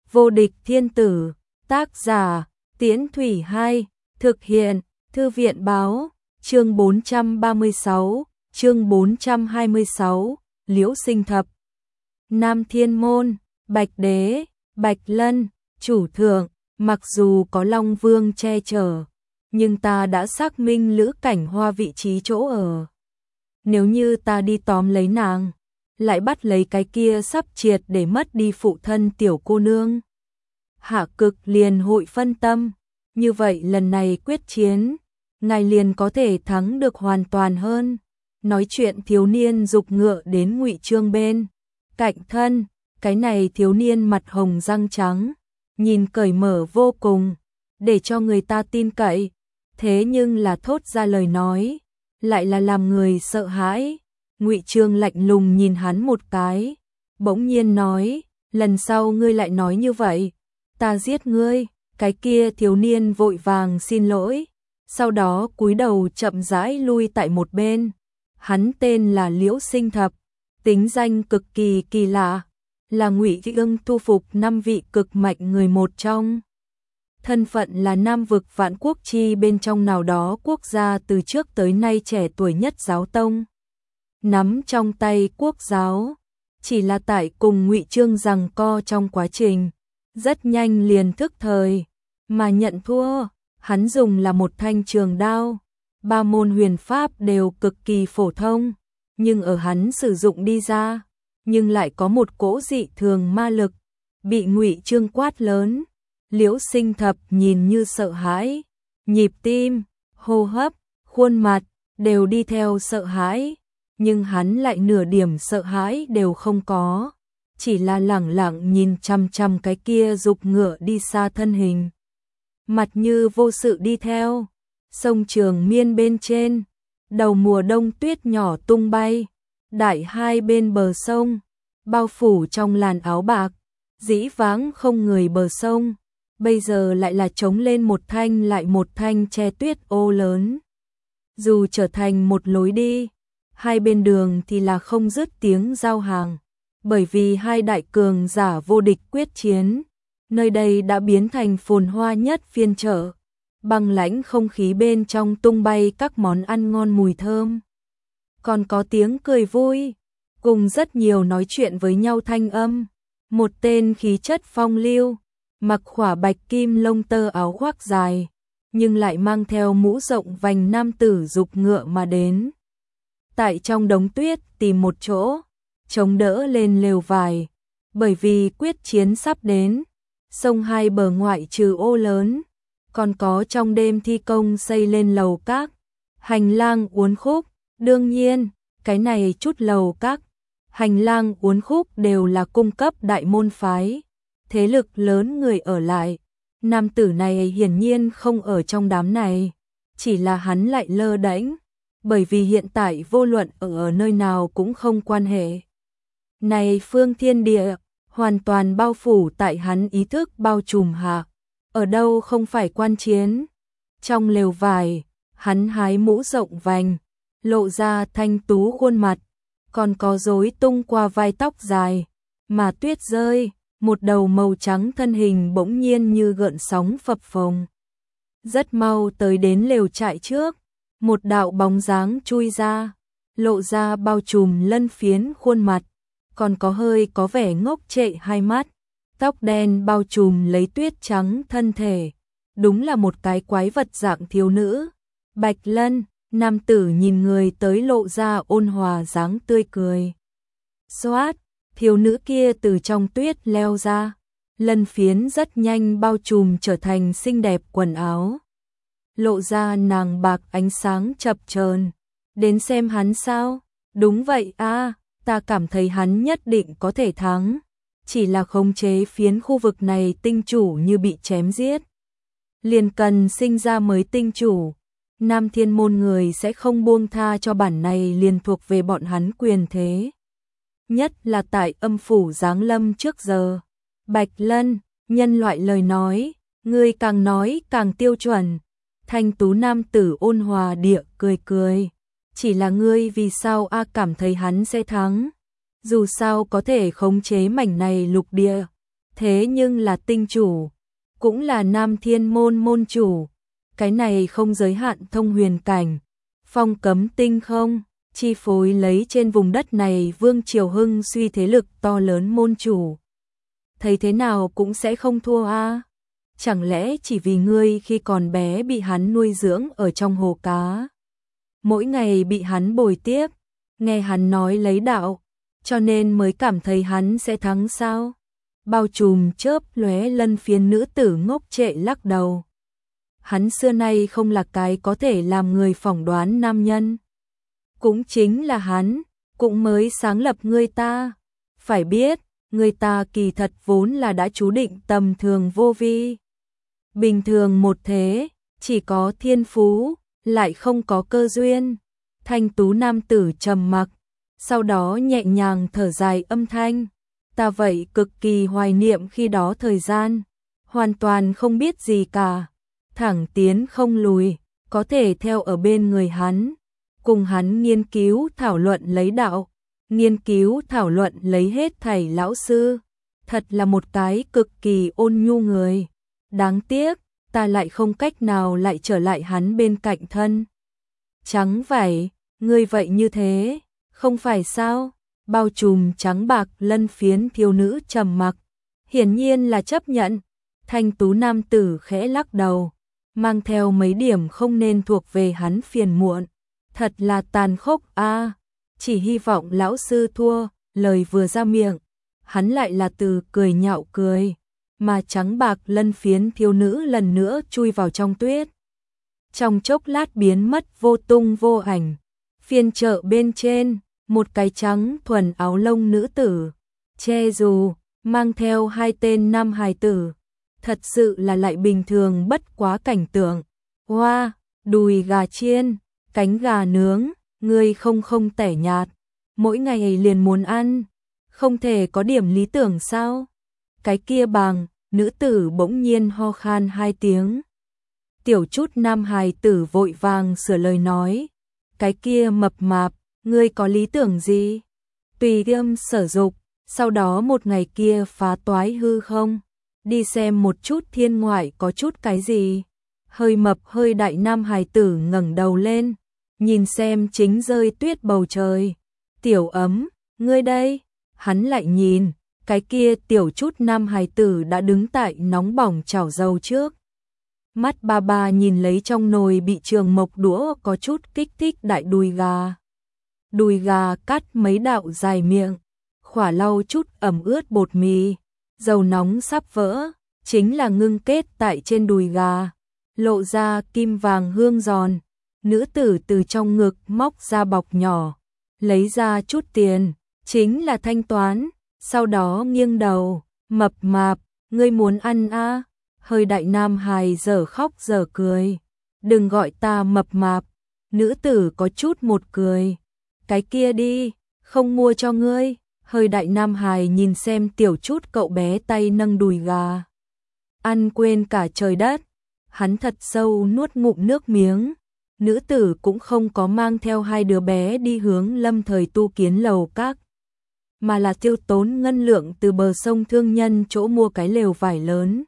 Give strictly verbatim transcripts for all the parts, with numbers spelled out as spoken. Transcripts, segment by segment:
Vô địch thiên tử, tác giả, Tiễn Thủy Hai, thực hiện, Thư viện báo, chương bốn trăm ba mươi sáu, chương bốn trăm hai mươi sáu, Liễu Sinh Thập. Nam Thiên Môn, Bạch Đế, Bạch Lân, chủ thượng, mặc dù có Long Vương che chở, nhưng ta đã xác minh Lữ Cảnh Hoa vị trí chỗ ở. Nếu như ta đi tóm lấy nàng, lại bắt lấy cái kia sắp triệt để mất đi phụ thân tiểu cô nương, Hạ Cực liền hội phân tâm, như vậy lần này quyết chiến, ngài liền có thể thắng được hoàn toàn hơn. Nói chuyện thiếu niên dục ngựa đến Ngụy Chương bên cạnh thân, cái này thiếu niên mặt hồng răng trắng, nhìn cởi mở vô cùng, để cho người ta tin cậy, thế nhưng là thốt ra lời nói, lại là làm người sợ hãi. Ngụy Chương lạnh lùng nhìn hắn một cái, bỗng nhiên nói, lần sau ngươi lại nói như vậy, ta giết ngươi. Cái kia thiếu niên vội vàng xin lỗi, sau đó cúi đầu chậm rãi lui tại một bên. Hắn tên là Liễu Sinh Thập, tính danh cực kỳ kỳ lạ, là Ngụy Ương thu phục năm vị cực mạnh người một trong. Thân phận là Nam vực Vạn Quốc chi bên trong nào đó quốc gia từ trước tới nay trẻ tuổi nhất giáo tông. Nắm trong tay quốc giáo, chỉ là tại cùng Ngụy Chương giằng co trong quá trình, rất nhanh liền thức thời, mà nhận thua. Hắn dùng là một thanh trường đao, ba môn huyền pháp đều cực kỳ phổ thông, nhưng ở hắn sử dụng đi ra, nhưng lại có một cỗ dị thường ma lực, bị Ngụy Chương quát lớn. Liễu Sinh Thập nhìn như sợ hãi, nhịp tim, hô hấp, khuôn mặt đều đi theo sợ hãi, nhưng hắn lại nửa điểm sợ hãi đều không có, chỉ là lẳng lặng nhìn chằm chằm cái kia dục ngựa đi xa thân hình, mặt như vô sự đi theo. Sông Trường Miên bên trên, đầu mùa đông tuyết nhỏ tung bay, đại hai bên bờ sông, bao phủ trong làn áo bạc, dĩ vãng không người bờ sông, bây giờ lại là trống lên một thanh lại một thanh che tuyết ô lớn. Dù trở thành một lối đi, hai bên đường thì là không dứt tiếng giao hàng, bởi vì hai đại cường giả vô địch quyết chiến, nơi đây đã biến thành phồn hoa nhất phiên chợ. Băng lãnh không khí bên trong tung bay các món ăn ngon mùi thơm, còn có tiếng cười vui, cùng rất nhiều nói chuyện với nhau thanh âm. Một tên khí chất phong lưu, mặc khỏa bạch kim lông tơ áo khoác dài, nhưng lại mang theo mũ rộng vành nam tử dục ngựa mà đến. Tại trong đống tuyết tìm một chỗ, chống đỡ lên lều vải, bởi vì quyết chiến sắp đến, sông hai bờ ngoại trừ ô lớn, còn có trong đêm thi công xây lên lầu các, hành lang uốn khúc. Đương nhiên, cái này chút lầu các, hành lang uốn khúc đều là cung cấp đại môn phái, thế lực lớn người ở lại. Nam tử này hiển nhiên không ở trong đám này, chỉ là hắn lại lơ đễnh, bởi vì hiện tại vô luận ở, ở nơi nào cũng không quan hệ. Này phương thiên địa, hoàn toàn bao phủ tại hắn ý thức bao trùm hạ, ở đâu không phải quan chiến. Trong lều vải, hắn hái mũ rộng vành, lộ ra thanh tú khuôn mặt, còn có rối tung qua vai tóc dài, mà tuyết rơi, một đầu màu trắng thân hình bỗng nhiên như gợn sóng phập phồng. Rất mau tới đến lều trại trước, một đạo bóng dáng chui ra, lộ ra bao trùm lân phiến khuôn mặt, còn có hơi có vẻ ngốc trệ hai mắt, tóc đen bao trùm lấy tuyết trắng thân thể, đúng là một cái quái vật dạng thiếu nữ. Bạch Lân, nam tử nhìn người tới lộ ra ôn hòa dáng tươi cười. Xoát, thiếu nữ kia từ trong tuyết leo ra, lân phiến rất nhanh bao trùm trở thành xinh đẹp quần áo, lộ ra nàng bạc ánh sáng chập chờn. Đến xem hắn sao? Đúng vậy a, à, ta cảm thấy hắn nhất định có thể thắng, chỉ là khống chế phiến khu vực này tinh chủ như bị chém giết, liền cần sinh ra mới tinh chủ. Nam Thiên Môn người sẽ không buông tha cho bản này liền thuộc về bọn hắn quyền thế, nhất là tại âm phủ giáng lâm trước giờ. Bạch Lân, nhân loại lời nói, ngươi càng nói càng tiêu chuẩn. Thanh tú nam tử ôn hòa địa cười cười, chỉ là ngươi vì sao a cảm thấy hắn sẽ thắng? Dù sao có thể khống chế mảnh này lục địa, thế nhưng là tinh chủ, cũng là Nam Thiên môn môn chủ, cái này không giới hạn thông huyền cảnh, phong cấm tinh không, chi phối lấy trên vùng đất này vương triều hưng suy thế lực to lớn môn chủ. Thấy thế nào cũng sẽ không thua a. Chẳng lẽ chỉ vì ngươi khi còn bé bị hắn nuôi dưỡng ở trong hồ cá, mỗi ngày bị hắn bồi tiếp, nghe hắn nói lấy đạo, cho nên mới cảm thấy hắn sẽ thắng sao? Bao trùm chớp lóe lân phiến nữ tử ngốc trệ lắc đầu. Hắn xưa nay không là cái có thể làm người phỏng đoán nam nhân. Cũng chính là hắn, cũng mới sáng lập người ta. Phải biết, người ta kỳ thật vốn là đã chú định tầm thường vô vi. Bình thường một thế, chỉ có thiên phú, lại không có cơ duyên. Thanh tú nam tử trầm mặc, sau đó nhẹ nhàng thở dài âm thanh. Ta vậy cực kỳ hoài niệm khi đó thời gian, hoàn toàn không biết gì cả, thẳng tiến không lùi, có thể theo ở bên người hắn, cùng hắn nghiên cứu thảo luận lấy đạo, nghiên cứu thảo luận lấy hết thảy lão sư, thật là một cái cực kỳ ôn nhu người. Đáng tiếc, ta lại không cách nào lại trở lại hắn bên cạnh thân. Trắng vậy, ngươi vậy như thế, không phải sao? Bao trùm trắng bạc lân phiến thiếu nữ trầm mặc, hiển nhiên là chấp nhận. Thanh tú nam tử khẽ lắc đầu, mang theo mấy điểm không nên thuộc về hắn phiền muộn. Thật là tàn khốc a, chỉ hy vọng lão sư thua. Lời vừa ra miệng, hắn lại là từ cười nhạo cười, mà trắng bạc lân phiến thiếu nữ lần nữa chui vào trong tuyết. Trong chốc lát biến mất vô tung vô ảnh. Phiên chợ bên trên, một cái trắng thuần áo lông nữ tử, che dù, mang theo hai tên nam hài tử. Thật sự là lại bình thường bất quá cảnh tượng. Hoa, đùi gà chiên, cánh gà nướng, ngươi không không tẻ nhạt, mỗi ngày liền muốn ăn, không thể có điểm lý tưởng sao? Cái kia bằng, nữ tử bỗng nhiên ho khan hai tiếng. Tiểu chút nam hài tử vội vàng sửa lời nói, cái kia mập mạp, ngươi có lý tưởng gì? Tùy tiêm sở dục, sau đó một ngày kia phá toái hư không? Đi xem một chút thiên ngoại có chút cái gì? Hơi mập hơi đại nam hài tử ngẩng đầu lên, nhìn xem chính rơi tuyết bầu trời. Tiểu ấm, ngươi đây? Hắn lại nhìn, cái kia tiểu chút nam hài tử đã đứng tại nóng bỏng chảo dầu trước. Mắt ba ba nhìn lấy trong nồi bị trường mộc đũa có chút kích thích đại đùi gà. Đùi gà cắt mấy đạo dài miệng, khỏa lau chút ẩm ướt bột mì, dầu nóng sắp vỡ, chính là ngưng kết tại trên đùi gà, lộ ra kim vàng hương giòn. Nữ tử từ trong ngực móc ra bọc nhỏ, lấy ra chút tiền, chính là thanh toán, sau đó nghiêng đầu, mập mạp, ngươi muốn ăn a? À? Hơi đại nam hài dở khóc dở cười, đừng gọi ta mập mạp. Nữ tử có chút một cười, cái kia đi, không mua cho ngươi. Hơi đại nam hài nhìn xem tiểu chút cậu bé tay nâng đùi gà, ăn quên cả trời đất. Hắn thật sâu nuốt ngụm nước miếng. Nữ tử cũng không có mang theo hai đứa bé đi hướng Lâm Thời tu kiến lầu các, mà là tiêu tốn ngân lượng từ bờ sông thương nhân chỗ mua cái lều vải lớn,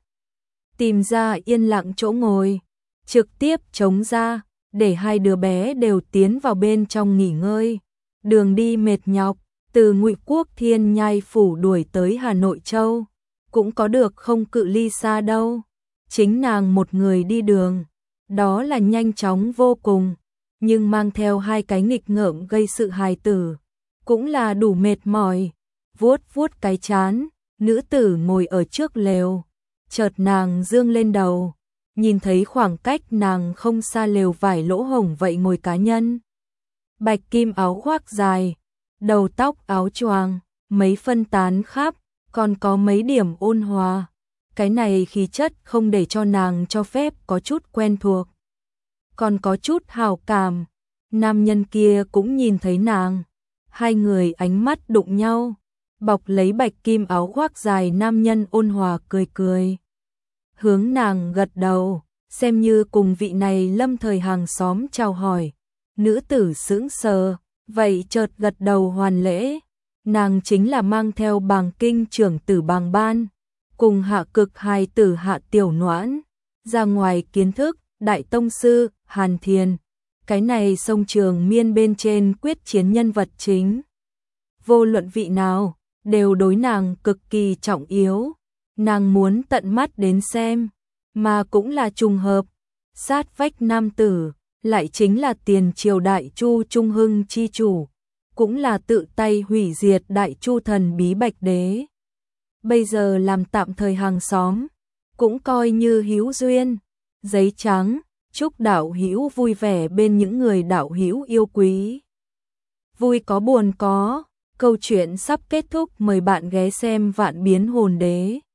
tìm ra yên lặng chỗ ngồi, trực tiếp chống ra, để hai đứa bé đều tiến vào bên trong nghỉ ngơi. Đường đi mệt nhọc, từ Ngụy Quốc Thiên Nhai phủ đuổi tới Hà Nội Châu, cũng có được không cự ly xa đâu. Chính nàng một người đi đường, đó là nhanh chóng vô cùng, nhưng mang theo hai cái nghịch ngợm gây sự hài tử, cũng là đủ mệt mỏi. Vuốt vuốt cái chán, nữ tử ngồi ở trước lều, chợt nàng dương lên đầu, nhìn thấy khoảng cách nàng không xa lều vải lỗ hổng vậy ngồi cá nhân. Bạch kim áo khoác dài, đầu tóc áo choàng, mấy phân tán khắp, còn có mấy điểm ôn hòa. Cái này khí chất không để cho nàng cho phép có chút quen thuộc, còn có chút hào cảm. Nam nhân kia cũng nhìn thấy nàng, hai người ánh mắt đụng nhau, bọc lấy bạch kim áo khoác dài nam nhân ôn hòa cười cười, hướng nàng gật đầu, xem như cùng vị này Lâm Thời hàng xóm chào hỏi. Nữ tử sững sờ, vậy chợt gật đầu hoàn lễ. Nàng chính là mang theo Bàng Kinh trưởng tử Bàng Ban, cùng hạ cực hài tử Hạ Tiểu Noãn, ra ngoài kiến thức, đại tông sư, Hàn Thiền. Cái này sông trường miên bên trên quyết chiến nhân vật chính. Vô luận vị nào, đều đối nàng cực kỳ trọng yếu. Nàng muốn tận mắt đến xem, mà cũng là trùng hợp. Sát vách nam tử, lại chính là tiền triều Đại Chu Trung Hưng chi chủ, cũng là tự tay hủy diệt Đại Chu thần bí Bạch Đế. Bây giờ làm tạm thời hàng xóm, cũng coi như hữu duyên. Giấy trắng, chúc đạo hữu vui vẻ bên những người đạo hữu yêu quý. Vui có buồn có, câu chuyện sắp kết thúc, mời bạn ghé xem Vạn Biến Hồn Đế.